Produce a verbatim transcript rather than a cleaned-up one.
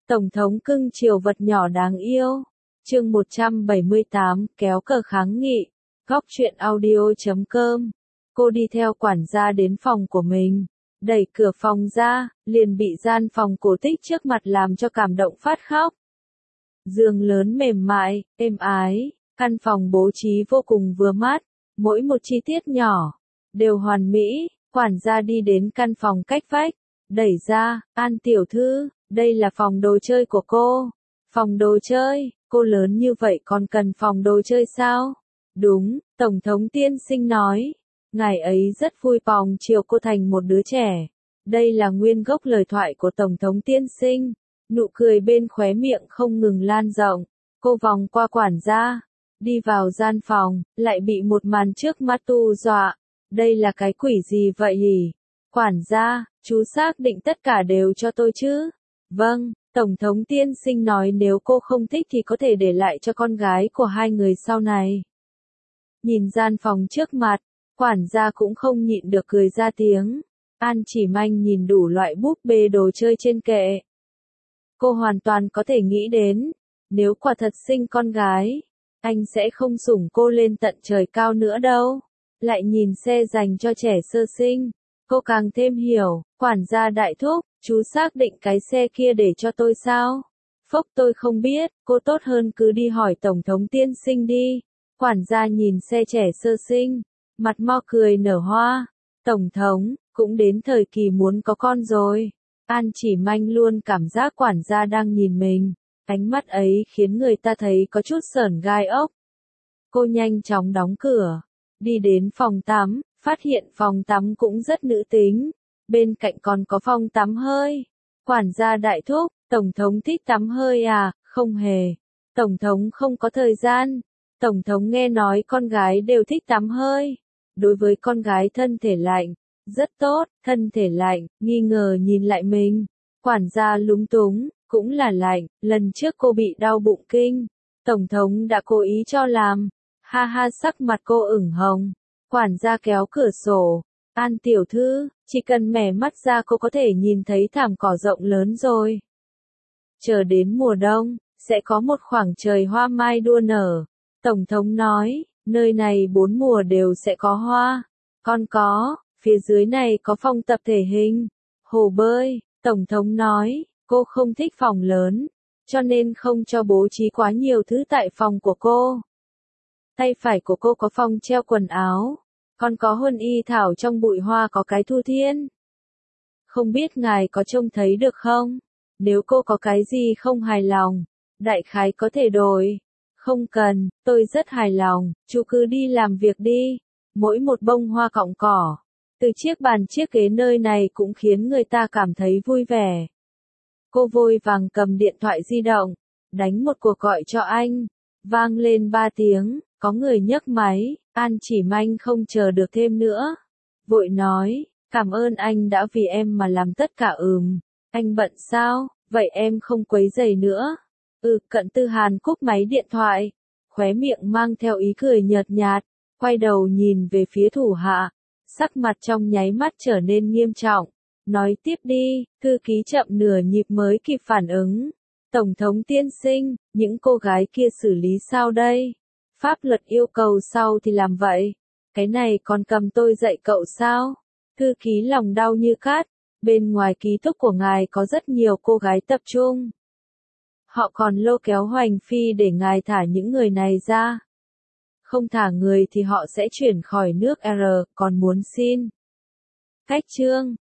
Tổng thống cưng chiều vật nhỏ đáng yêu. Chương một trăm bảy mươi tám, kéo cờ kháng nghị. Góc truyện audio chấm com. Cô đi theo quản gia đến phòng của mình. Đẩy cửa phòng ra, liền bị gian phòng cổ tích trước mặt làm cho cảm động phát khóc. Giường lớn mềm mại, êm ái, căn phòng bố trí vô cùng vừa mắt, mỗi một chi tiết nhỏ đều hoàn mỹ. Quản gia đi đến căn phòng cách vách, đẩy ra, An tiểu thư, đây là phòng đồ chơi của cô. Phòng đồ chơi, cô lớn như vậy còn cần phòng đồ chơi sao? Đúng, Tổng thống tiên sinh nói. Ngài ấy rất vui lòng chiều cô thành một đứa trẻ. Đây là nguyên gốc lời thoại của Tổng thống tiên sinh. Nụ cười bên khóe miệng không ngừng lan rộng. Cô vòng qua quản gia, đi vào gian phòng, lại bị một màn trước mắt tu dọa. Đây là cái quỷ gì vậy hỉ? Quản gia, chú xác định tất cả đều cho tôi chứ? Vâng, Tổng thống tiên sinh nói nếu cô không thích thì có thể để lại cho con gái của hai người sau này. Nhìn gian phòng trước mặt, quản gia cũng không nhịn được cười ra tiếng. An Chỉ Manh nhìn đủ loại búp bê đồ chơi trên kệ. Cô hoàn toàn có thể nghĩ đến, nếu quả thật sinh con gái, anh sẽ không sủng cô lên tận trời cao nữa đâu. Lại nhìn xe dành cho trẻ sơ sinh, cô càng thêm hiểu, quản gia đại thúc, chú xác định cái xe kia để cho tôi sao? Phốc tôi không biết, cô tốt hơn cứ đi hỏi Tổng thống tiên sinh đi. Quản gia nhìn xe trẻ sơ sinh, mặt mo cười nở hoa. Tổng thống, cũng đến thời kỳ muốn có con rồi. An Chỉ Manh luôn cảm giác quản gia đang nhìn mình, ánh mắt ấy khiến người ta thấy có chút sởn gai ốc. Cô nhanh chóng đóng cửa, đi đến phòng tắm, phát hiện phòng tắm cũng rất nữ tính, bên cạnh còn có phòng tắm hơi. Quản gia đại thúc, Tổng thống thích tắm hơi à? Không hề. Tổng thống không có thời gian. Tổng thống nghe nói con gái đều thích tắm hơi. Đối với con gái thân thể lạnh, rất tốt, thân thể lạnh, nghi ngờ nhìn lại mình. Quản gia lúng túng, cũng là lạnh, lần trước cô bị đau bụng kinh. Tổng thống đã cố ý cho làm. Ha ha, sắc mặt cô ửng hồng. Quản gia kéo cửa sổ. An tiểu thư, chỉ cần mẻ mắt ra cô có thể nhìn thấy thảm cỏ rộng lớn rồi. Chờ đến mùa đông, sẽ có một khoảng trời hoa mai đua nở. Tổng thống nói, nơi này bốn mùa đều sẽ có hoa. Còn có, phía dưới này có phòng tập thể hình, hồ bơi. Tổng thống nói, cô không thích phòng lớn, cho nên không cho bố trí quá nhiều thứ tại phòng của cô. Tay phải của cô có phòng treo quần áo, còn có huân y thảo trong bụi hoa có cái thu thiên. Không biết ngài có trông thấy được không? Nếu cô có cái gì không hài lòng, đại khái có thể đổi. Không cần, tôi rất hài lòng, chú cứ đi làm việc đi. Mỗi một bông hoa cọng cỏ, từ chiếc bàn chiếc ghế nơi này cũng khiến người ta cảm thấy vui vẻ. Cô vội vàng cầm điện thoại di động, đánh một cuộc gọi cho anh. Vang lên ba tiếng, có người nhấc máy. An Chỉ Manh không chờ được thêm nữa, vội nói, cảm ơn anh đã vì em mà làm tất cả. Ừm, anh bận sao? Vậy em không quấy rầy nữa. Ừ, Cận Tư Hàn cúp máy điện thoại, khóe miệng mang theo ý cười nhợt nhạt, quay đầu nhìn về phía thủ hạ, sắc mặt trong nháy mắt trở nên nghiêm trọng. Nói tiếp đi. Thư ký chậm nửa nhịp mới kịp phản ứng. Tổng thống tiên sinh, những cô gái kia xử lý sao đây? Pháp luật yêu cầu sau thì làm vậy. Cái này còn cầm tôi dạy cậu sao? Thư ký lòng đau như cát. Bên ngoài ký túc của ngài có rất nhiều cô gái tập trung. Họ còn lôi kéo hoành phi để ngài thả những người này ra. Không thả người thì họ sẽ chuyển khỏi nước R, còn muốn xin cách trương.